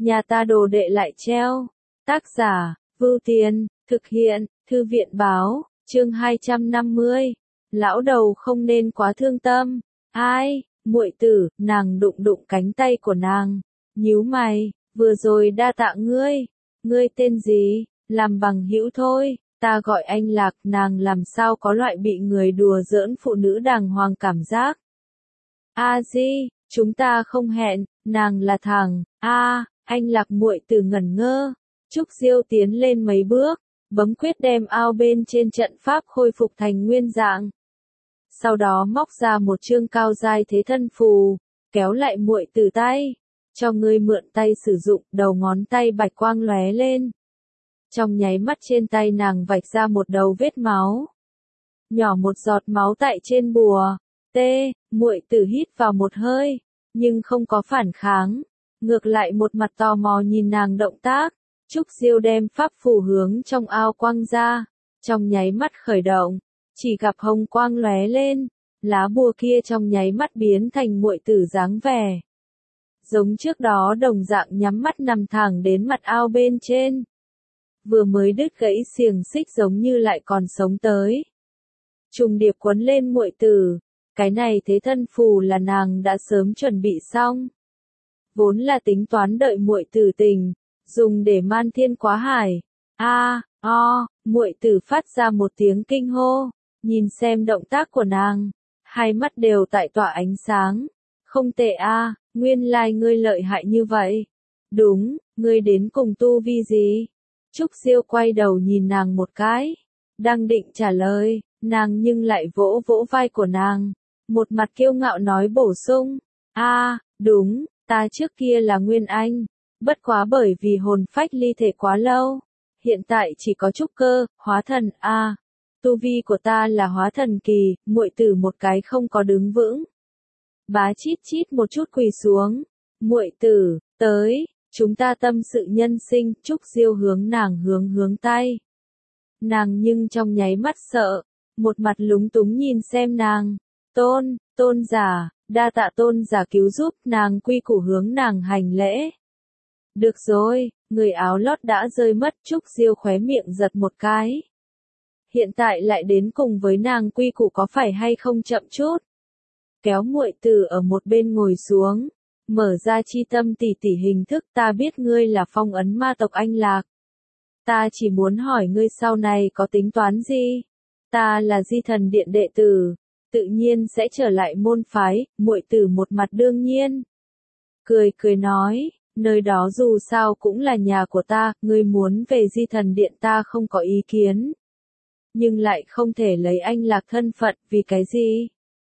nhà ta đồ đệ lại treo. Tác giả, Vưu Tiền, thực hiện, Thư viện báo, chương 250. Lão đầu không nên quá thương tâm. Ai, muội tử, nàng đụng đụng cánh tay của nàng. Nhíu mày, vừa rồi đa tạ ngươi. Ngươi tên gì? Làm bằng hữu thôi, ta gọi anh Lạc. Nàng làm sao có loại bị người đùa giỡn phụ nữ đàng hoàng cảm giác. A Di, chúng ta không hẹn, nàng là thằng. Anh Lạc. Muội tử ngẩn ngơ. Trúc Diêu tiến lên mấy bước, bấm quyết đem ao bên trên trận pháp khôi phục thành nguyên dạng. Sau đó móc ra một chương cao giai thế thân phù, kéo lại muội tử tay. Cho ngươi mượn tay sử dụng. Đầu ngón tay bạch quang lóe lên. Trong nháy mắt trên tay nàng vạch ra một đầu vết máu. Nhỏ một giọt máu tại trên bùa. Muội tử hít vào một hơi, nhưng không có phản kháng. Ngược lại một mặt tò mò nhìn nàng động tác. Trúc Diêu đem pháp phù hướng trong ao quăng ra. Trong nháy mắt khởi động, chỉ gặp hồng quang lóe lên. Lá bùa kia trong nháy mắt biến thành muội tử dáng vẻ. Giống trước đó đồng dạng nhắm mắt nằm thẳng đến mặt ao bên trên. Vừa mới đứt gãy xiềng xích giống như lại còn sống tới. Trùng điệp quấn lên muội tử. Cái này thế thân phù là nàng đã sớm chuẩn bị xong. Vốn là tính toán đợi muội tử tỉnh, dùng để man thiên quá hải. Muội tử phát ra một tiếng kinh hô, nhìn xem động tác của nàng, hai mắt đều tại tỏa ánh sáng. Không tệ nguyên lai ngươi lợi hại như vậy. Đúng, ngươi đến cùng tu vi gì? Trúc Diêu quay đầu nhìn nàng một cái, đang định trả lời, nàng nhưng lại vỗ vỗ vai của nàng, một mặt kiêu ngạo nói bổ sung, đúng, ta trước kia là Nguyên Anh, bất quá bởi vì hồn phách ly thể quá lâu, hiện tại chỉ có trúc cơ, hóa thần. Tu vi của ta là hóa thần kỳ. Muội tử một cái không có đứng vững, bá chít chít một chút quỳ xuống. Muội tử, tới, chúng ta tâm sự nhân sinh. Trúc Diêu hướng nàng hướng tay. Nàng nhưng trong nháy mắt sợ, một mặt lúng túng nhìn xem nàng. Tôn giả, đa tạ tôn giả cứu giúp. Nàng quy củ hướng nàng hành lễ. Được rồi, người áo lót đã rơi mất. Trúc Diêu khóe miệng giật một cái. Hiện tại lại đến cùng với nàng quy củ có phải hay không chậm chút. Kéo muội tử ở một bên ngồi xuống, mở ra chi tâm tỷ tỷ hình thức. Ta biết ngươi là phong ấn ma tộc Anh Lạc. Ta chỉ muốn hỏi ngươi sau này có tính toán gì? Ta là Di Thần Điện đệ tử, tự nhiên sẽ trở lại môn phái. Muội tử một mặt đương nhiên. Cười nói, nơi đó dù sao cũng là nhà của ta, ngươi muốn về Di Thần Điện ta không có ý kiến. Nhưng lại không thể lấy Anh Lạc thân phận, vì cái gì?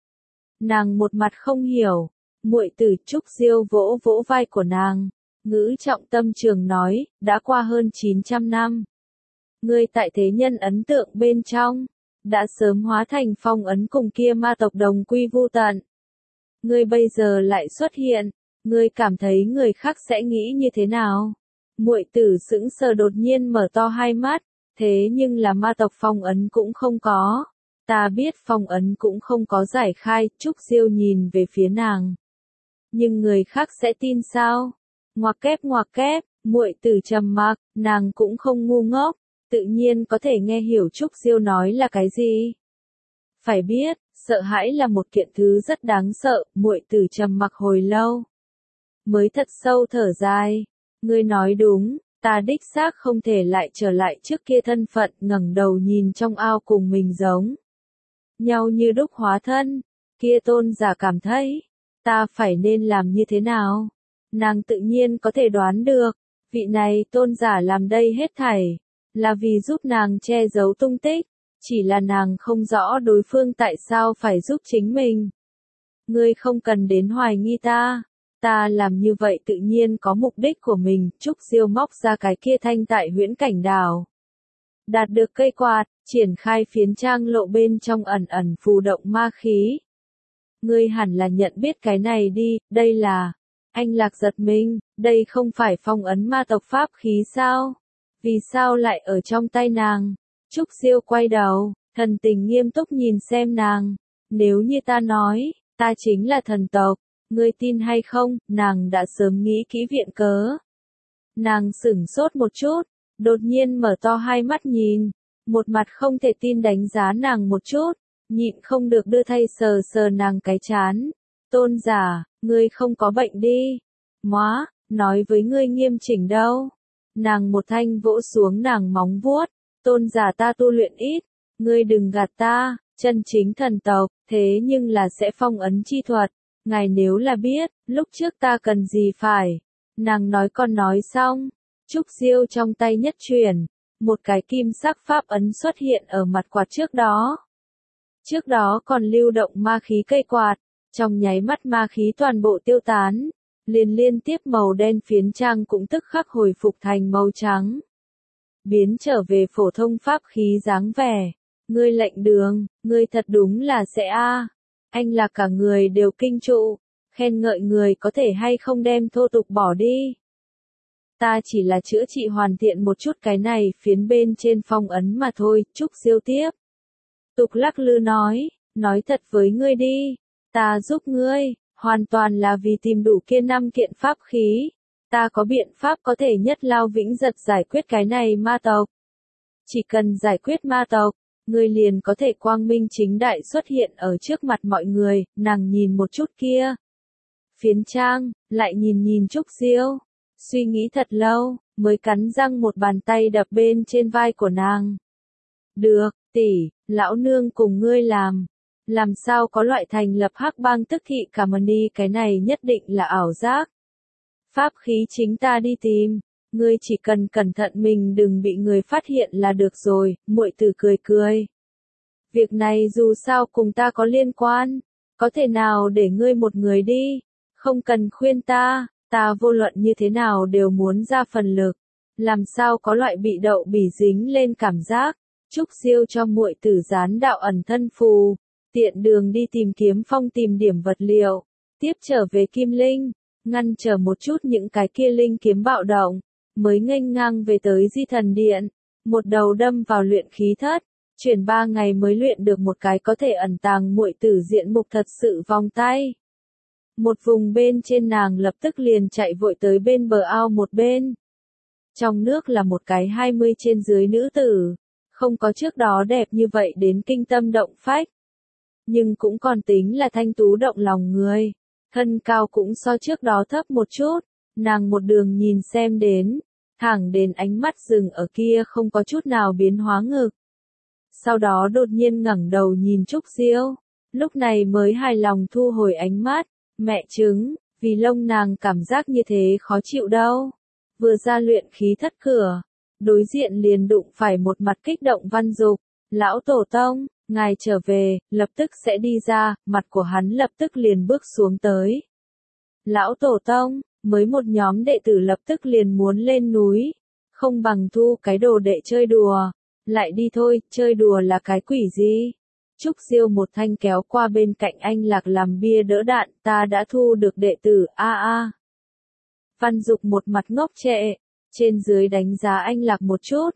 Nàng một mặt không hiểu. Muội tử. Trúc Diêu vỗ vỗ vai của nàng, ngữ trọng tâm trường nói, đã qua hơn 900 năm. Ngươi tại thế nhân ấn tượng bên trong, đã sớm hóa thành phong ấn cùng kia ma tộc đồng quy vu tận. Ngươi bây giờ lại xuất hiện, ngươi cảm thấy người khác sẽ nghĩ như thế nào? Muội tử sững sờ đột nhiên mở to hai mắt, thế nhưng là ma tộc phong ấn cũng không có. Ta biết phong ấn cũng không có giải khai. Trúc Diêu nhìn về phía nàng. Nhưng người khác sẽ tin sao? Ngoặc kép, muội tử trầm mặc, nàng cũng không ngu ngốc, tự nhiên có thể nghe hiểu Trúc Diêu nói là cái gì. Phải biết, sợ hãi là một kiện thứ rất đáng sợ. Muội tử trầm mặc hồi lâu, mới thật sâu thở dài. Ngươi nói đúng, ta đích xác không thể lại trở lại trước kia thân phận. Ngẩng đầu nhìn trong ao cùng mình giống nhau như đúc hóa thân, kia tôn giả cảm thấy, ta phải nên làm như thế nào? Nàng tự nhiên có thể đoán được, vị này tôn giả làm đây hết thảy, là vì giúp nàng che giấu tung tích, chỉ là nàng không rõ đối phương tại sao phải giúp chính mình. Ngươi không cần đến hoài nghi ta làm như vậy tự nhiên có mục đích của mình. Trúc Diêu móc ra cái kia thanh tại huyễn cảnh đảo. Đạt được cây quạt, triển khai phiến trang lộ bên trong ẩn phù động ma khí. Ngươi hẳn là nhận biết cái này đi, đây là... Anh Lạc giật mình, đây không phải phong ấn ma tộc pháp khí sao? Vì sao lại ở trong tay nàng? Trúc Diêu quay đầu, thần tình nghiêm túc nhìn xem nàng. Nếu như ta nói, ta chính là thần tộc, ngươi tin hay không? Nàng đã sớm nghĩ kỹ viện cớ. Nàng sửng sốt một chút, đột nhiên mở to hai mắt nhìn, một mặt không thể tin đánh giá nàng một chút, nhịn không được đưa tay sờ sờ nàng cái trán. Tôn giả, ngươi không có bệnh đi. Móa, nói với ngươi nghiêm chỉnh đâu. Nàng một thanh vỗ xuống nàng móng vuốt. Tôn giả ta tu luyện ít, ngươi đừng gạt ta, chân chính thần tộc, thế nhưng là sẽ phong ấn chi thuật. Ngài nếu là biết, lúc trước ta cần gì phải. Nàng nói con nói xong, Trúc Diêu trong tay nhất chuyển, một cái kim sắc pháp ấn xuất hiện ở mặt quạt trước đó. Trước đó còn lưu động ma khí cây quạt, trong nháy mắt ma khí toàn bộ tiêu tán, liên tiếp màu đen phiến trang cũng tức khắc hồi phục thành màu trắng. Biến trở về phổ thông pháp khí dáng vẻ. Ngươi lệnh đường, ngươi thật đúng là sẽ a. Anh là cả người đều kinh trụ, khen ngợi người có thể hay không đem thô tục bỏ đi. Ta chỉ là chữa trị hoàn thiện một chút cái này phiến bên trên phong ấn mà thôi, Trúc Diêu tiếp. Tục lắc lư nói thật với ngươi đi, ta giúp ngươi, hoàn toàn là vì tìm đủ kia 5 kiện pháp khí. Ta có biện pháp có thể nhất lao vĩnh giật giải quyết cái này ma tộc. Chỉ cần giải quyết ma tộc, ngươi liền có thể quang minh chính đại xuất hiện ở trước mặt mọi người. Nàng nhìn một chút kia phiến trang, lại nhìn Trúc Diêu, suy nghĩ thật lâu, mới cắn răng một bàn tay đập bên trên vai của nàng. Được, tỷ, lão nương cùng ngươi làm sao có loại thành lập hắc bang tức thị Kamani, cái này nhất định là ảo giác. Pháp khí chính ta đi tìm, ngươi chỉ cần cẩn thận mình đừng bị người phát hiện là được rồi. Muội tử cười. Việc này dù sao cùng ta có liên quan, có thể nào để ngươi một người đi, không cần khuyên ta vô luận như thế nào đều muốn ra phần lực, làm sao có loại bị đậu bỉ dính lên cảm giác. Trúc Diêu cho muội tử dán đạo ẩn thân phù, tiện đường đi tìm kiếm phong tìm điểm vật liệu, tiếp trở về Kim Linh, ngăn trở một chút những cái kia linh kiếm bạo động, mới nghênh ngang về tới Di Thần Điện, một đầu đâm vào luyện khí thất, chuyển 3 ngày mới luyện được một cái có thể ẩn tàng muội tử diện mục thật sự vòng tay. Một vùng bên trên nàng lập tức liền chạy vội tới bên bờ ao một bên. Trong nước là một cái 20 trên dưới nữ tử, không có trước đó đẹp như vậy đến kinh tâm động phách. Nhưng cũng còn tính là thanh tú động lòng người, thân cao cũng so trước đó thấp một chút, nàng một đường nhìn xem đến, thẳng đến ánh mắt dừng ở kia không có chút nào biến hóa ngực. Sau đó đột nhiên ngẩng đầu nhìn Trúc Diêu, lúc này mới hài lòng thu hồi ánh mắt. Mẹ chứng, vì lông nàng cảm giác như thế khó chịu đâu. Vừa ra luyện khí thất cửa, đối diện liền đụng phải một mặt kích động Văn Dục. Lão tổ tông, ngài trở về, lập tức sẽ đi ra, mặt của hắn lập tức liền bước xuống tới. Lão tổ tông, mới một nhóm đệ tử lập tức liền muốn lên núi, không bằng thu cái đồ đệ chơi đùa, lại đi thôi, chơi đùa là cái quỷ gì? Trúc Diêu một thanh kéo qua bên cạnh anh Lạc làm bia đỡ đạn, ta đã thu được đệ tử, a. Văn Dục một mặt ngốc trệ, trên dưới đánh giá anh Lạc một chút,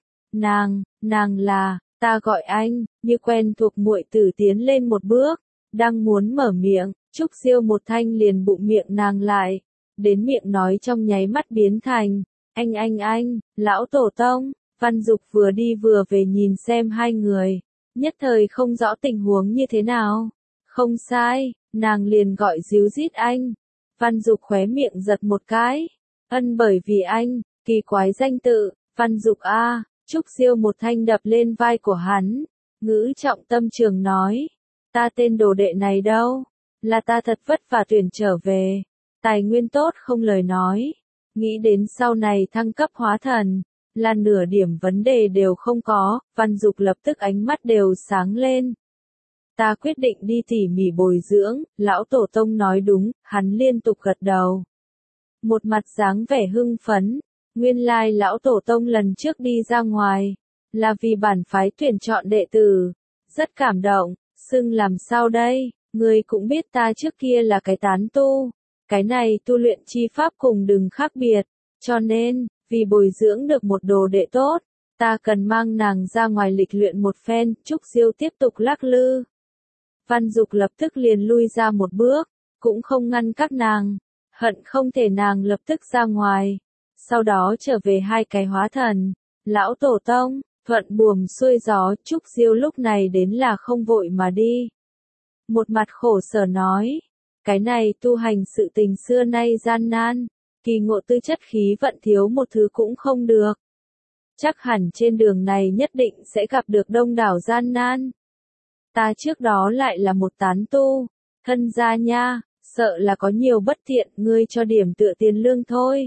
nàng là, ta gọi anh, như quen thuộc muội tử tiến lên một bước, đang muốn mở miệng, Trúc Diêu một thanh liền bụng miệng nàng lại, đến miệng nói trong nháy mắt biến thành, anh, lão tổ tông. Văn Dục vừa đi vừa về nhìn xem hai người, nhất thời không rõ tình huống như thế nào. Không sai, nàng liền gọi díu dít anh. Văn Dục khóe miệng giật một cái. Bởi vì anh, kỳ quái danh tự, Văn Dục a. Trúc Diêu một thanh đập lên vai của hắn, ngữ trọng tâm trường nói, ta tên đồ đệ này đâu, là ta thật vất vả tuyển trở về, tài nguyên tốt không lời nói, nghĩ đến sau này thăng cấp hóa thần, là nửa điểm vấn đề đều không có. Văn Dục lập tức ánh mắt đều sáng lên. Ta quyết định đi tỉ mỉ bồi dưỡng, lão tổ tông nói đúng, hắn liên tục gật đầu. Một mặt dáng vẻ hưng phấn, nguyên lai lão tổ tông lần trước đi ra ngoài, là vì bản phái tuyển chọn đệ tử, rất cảm động, xưng làm sao đây, người cũng biết ta trước kia là cái tán tu, cái này tu luyện chi pháp cùng đừng khác biệt, cho nên, vì bồi dưỡng được một đồ đệ tốt, ta cần mang nàng ra ngoài lịch luyện một phen. Trúc Diêu tiếp tục lắc lư. Văn Dục lập tức liền lui ra một bước, cũng không ngăn các nàng, hận không thể nàng lập tức ra ngoài. sau đó trở về hai cái hóa thần. Lão tổ tông, thuận buồm xuôi gió, Trúc Diêu lúc này đến là không vội mà đi. Một mặt khổ sở nói, cái này tu hành sự tình xưa nay gian nan, kỳ ngộ tư chất khí vận thiếu một thứ cũng không được. Chắc hẳn trên đường này nhất định sẽ gặp được đông đảo gian nan. Ta trước đó lại là một tán tu, thân gia nha, sợ là có nhiều bất tiện, ngươi cho điểm tựa tiền lương thôi.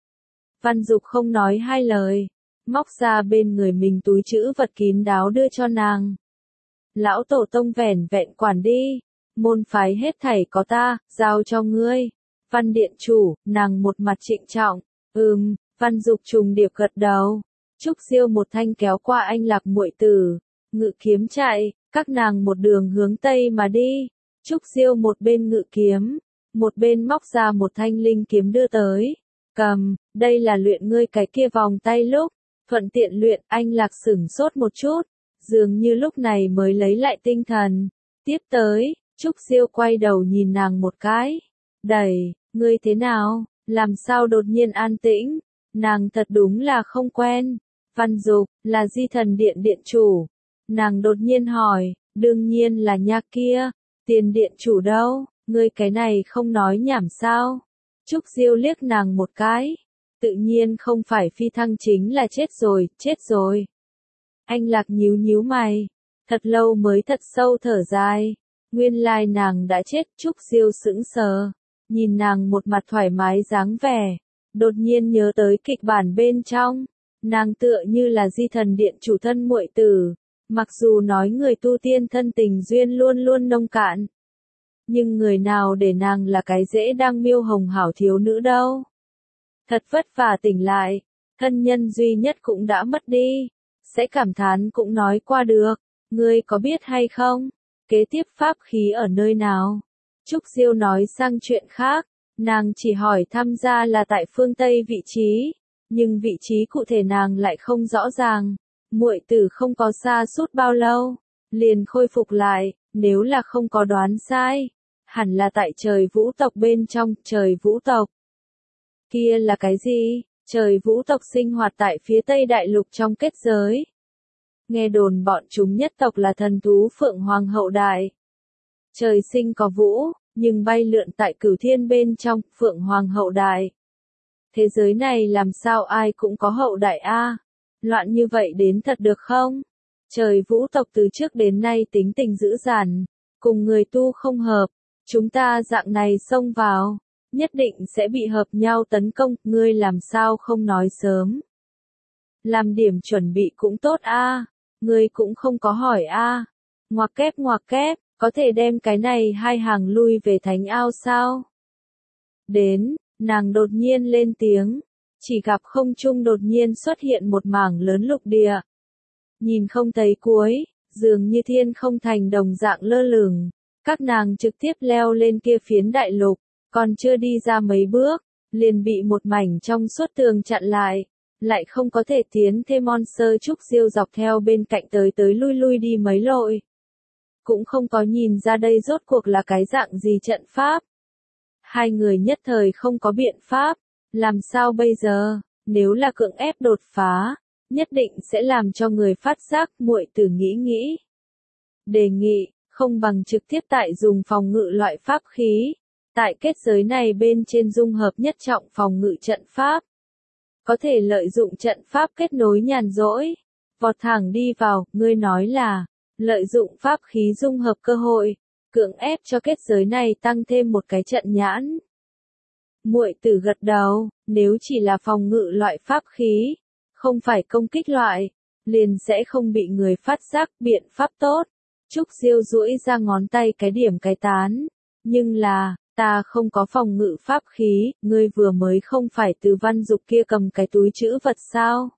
Văn Dục không nói hai lời, móc ra bên người mình túi trữ vật kín đáo đưa cho nàng. Lão tổ tông vẻn vẹn quản đi, môn phái hết thảy có ta, giao cho ngươi. Văn điện chủ, nàng một mặt trịnh trọng, Văn Dục trùng điệp gật đầu. Trúc Diêu một thanh kéo qua anh Lạc muội tử, ngự kiếm chạy, các nàng một đường hướng tây mà đi. Trúc Diêu một bên ngự kiếm, một bên móc ra một thanh linh kiếm đưa tới. Cầm, đây là luyện ngươi cái kia vòng tay lúc, thuận tiện luyện. Anh Lạc sửng sốt một chút, dường như lúc này mới lấy lại tinh thần. Tiếp tới, Trúc Diêu quay đầu nhìn nàng một cái. Đẩy, ngươi thế nào, làm sao đột nhiên an tĩnh, nàng thật đúng là không quen. Văn Dục, là Di Thần Điện điện chủ. Nàng đột nhiên hỏi, đương nhiên là nha kia, Tiền điện chủ đâu, ngươi cái này không nói nhảm sao? Trúc Diêu liếc nàng một cái, tự nhiên không phải phi thăng chính là chết rồi. Anh Lạc nhíu nhíu mày, thật lâu mới thật sâu thở dài, nguyên lai nàng đã chết. Trúc Diêu sững sờ, nhìn nàng một mặt thoải mái dáng vẻ, đột nhiên nhớ tới kịch bản bên trong. Nàng tựa như là Di Thần Điện chủ thân muội tử, mặc dù nói người tu tiên thân tình duyên luôn luôn nông cạn, nhưng người nào để nàng là cái dễ đang miêu hồng hảo thiếu nữ đâu. Thật vất vả tỉnh lại, thân nhân duy nhất cũng đã mất đi, sẽ cảm thán cũng nói qua được. Ngươi có biết hay không, kế tiếp pháp khí ở nơi nào? Trúc Diêu nói sang chuyện khác, nàng chỉ hỏi thăm ra là tại phương Tây vị trí, nhưng vị trí cụ thể nàng lại không rõ ràng. Muội tử không có xa suốt bao lâu, liền khôi phục lại, nếu là không có đoán sai, hẳn là tại trời vũ tộc bên trong. Trời vũ tộc kia là cái gì? Trời vũ tộc sinh hoạt tại phía Tây Đại Lục trong kết giới. Nghe đồn bọn chúng nhất tộc là thần thú Phượng Hoàng hậu đại. Trời sinh có vũ, nhưng bay lượn tại cửu thiên bên trong. Phượng Hoàng hậu đại. Thế giới này làm sao ai cũng có hậu đại a? Loạn như vậy đến thật được không? Trời vũ tộc từ trước đến nay tính tình dữ dằn, cùng người tu không hợp, chúng ta dạng này xông vào, nhất định sẽ bị hợp nhau tấn công. Ngươi làm sao không nói sớm? Làm điểm chuẩn bị cũng tốt a. Ngươi cũng không có hỏi a. Ngoặc kép, có thể đem cái này hai hàng lui về thánh ao sao? Đến, nàng đột nhiên lên tiếng, chỉ gặp không trung đột nhiên xuất hiện một mảng lớn lục địa. Nhìn không thấy cuối, dường như thiên không thành đồng dạng lơ lửng. Các nàng trực tiếp leo lên kia phiến đại lục, còn chưa đi ra mấy bước, liền bị một mảnh trong suốt tường chặn lại không có thể tiến thêm. Monster Trúc Diêu dọc theo bên cạnh tới lui đi mấy lội, cũng không có nhìn ra đây rốt cuộc là cái dạng gì trận pháp. Hai người nhất thời không có biện pháp, làm sao bây giờ? Nếu là cưỡng ép đột phá, nhất định sẽ làm cho người phát giác. Muội tử nghĩ, đề nghị, không bằng trực tiếp tại dùng phòng ngự loại pháp khí, tại kết giới này bên trên dung hợp nhất trọng phòng ngự trận pháp. Có thể lợi dụng trận pháp kết nối nhàn rỗi, vọt thẳng đi vào. Ngươi nói là, lợi dụng pháp khí dung hợp cơ hội, cưỡng ép cho kết giới này tăng thêm một cái trận nhãn. Muội tử gật đầu, nếu chỉ là phòng ngự loại pháp khí, không phải công kích loại, liền sẽ không bị người phát giác. Biện pháp tốt. Trúc Diêu duỗi ra ngón tay cái điểm cái tán, nhưng là, ta không có phòng ngự pháp khí. Ngươi vừa mới không phải từ Văn Dục kia cầm cái túi trữ vật sao?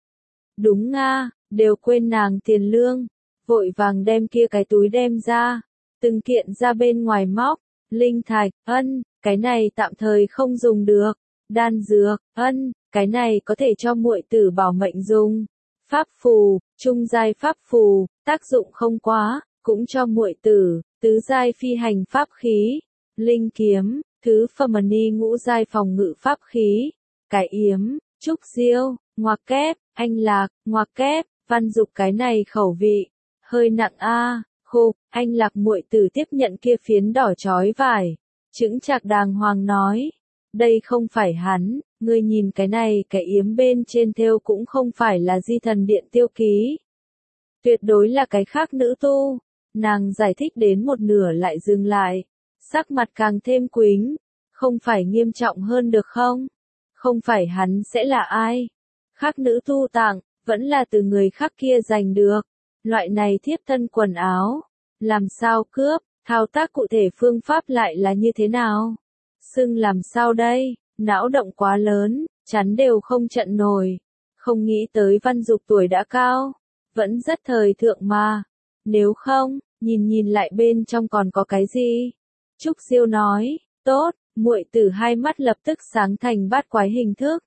Đúng nga, đều quên nàng tiền lương, vội vàng đem kia cái túi đem ra, từng kiện ra bên ngoài móc. Linh thạch, cái này tạm thời không dùng được. Đan dược, cái này có thể cho muội tử bảo mệnh dùng. Pháp phù, trung giai pháp phù, tác dụng không quá, cũng cho muội tử. Tứ giai phi hành pháp khí, linh kiếm, thứ phẩm ni ngũ giai phòng ngự pháp khí, cái yếm, Trúc Diêu, ngoặc kép, anh Lạc, ngoặc kép, Văn Dục cái này khẩu vị, hơi nặng a. Khục, anh Lạc muội tử tiếp nhận kia phiến đỏ chói vải, chững chạc đàng hoàng nói, đây không phải hắn, ngươi nhìn cái này cái yếm bên trên thêu cũng không phải là Di Thần Điện tiêu ký. Tuyệt đối là cái khác nữ tu. Nàng giải thích đến một nửa lại dừng lại, sắc mặt càng thêm quính, không phải nghiêm trọng hơn được không? Không phải hắn sẽ là ai? Khác nữ tu tặng, vẫn là từ người khác kia giành được. Loại này thiếp thân quần áo, làm sao cướp, thao tác cụ thể phương pháp lại là như thế nào? Xưng làm sao đây? Não động quá lớn, chắn đều không trận nổi. Không nghĩ tới Văn Dục tuổi đã cao, vẫn rất thời thượng mà. Nếu không, nhìn lại bên trong còn có cái gì? Trúc Diêu nói, tốt, muội tử hai mắt lập tức sáng thành bát quái hình thức.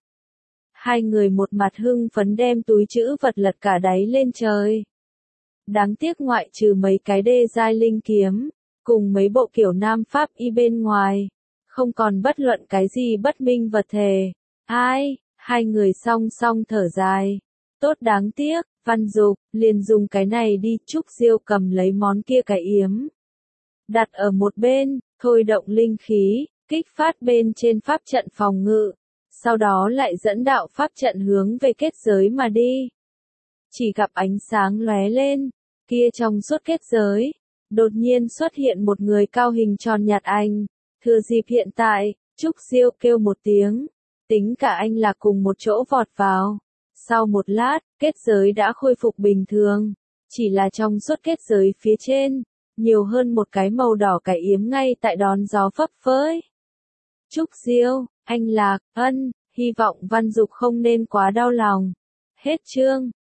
Hai người một mặt hưng phấn đem túi trữ vật lật cả đáy lên trời. Đáng tiếc ngoại trừ mấy cái đê giai linh kiếm, cùng mấy bộ kiểu nam pháp y bên ngoài, không còn bất luận cái gì bất minh vật thể. Ai, hai người song song thở dài. Tốt đáng tiếc, Văn Dục, liền dùng cái này đi. Trúc Diêu cầm lấy món kia cái yếm, đặt ở một bên, thôi động linh khí, kích phát bên trên pháp trận phòng ngự, sau đó lại dẫn đạo pháp trận hướng về kết giới mà đi. Chỉ gặp ánh sáng lóe lên, kia trong suốt kết giới, đột nhiên xuất hiện một người cao hình tròn nhạt anh, thừa dịp hiện tại, Trúc Diêu kêu một tiếng, tính cả anh là cùng một chỗ vọt vào. Sau một lát, kết giới đã khôi phục bình thường, chỉ là trong suốt kết giới phía trên, nhiều hơn một cái màu đỏ cái yếm ngay tại đón gió phấp phới. Trúc Diêu, anh Lạc, hy vọng Văn Dục không nên quá đau lòng. Hết chương.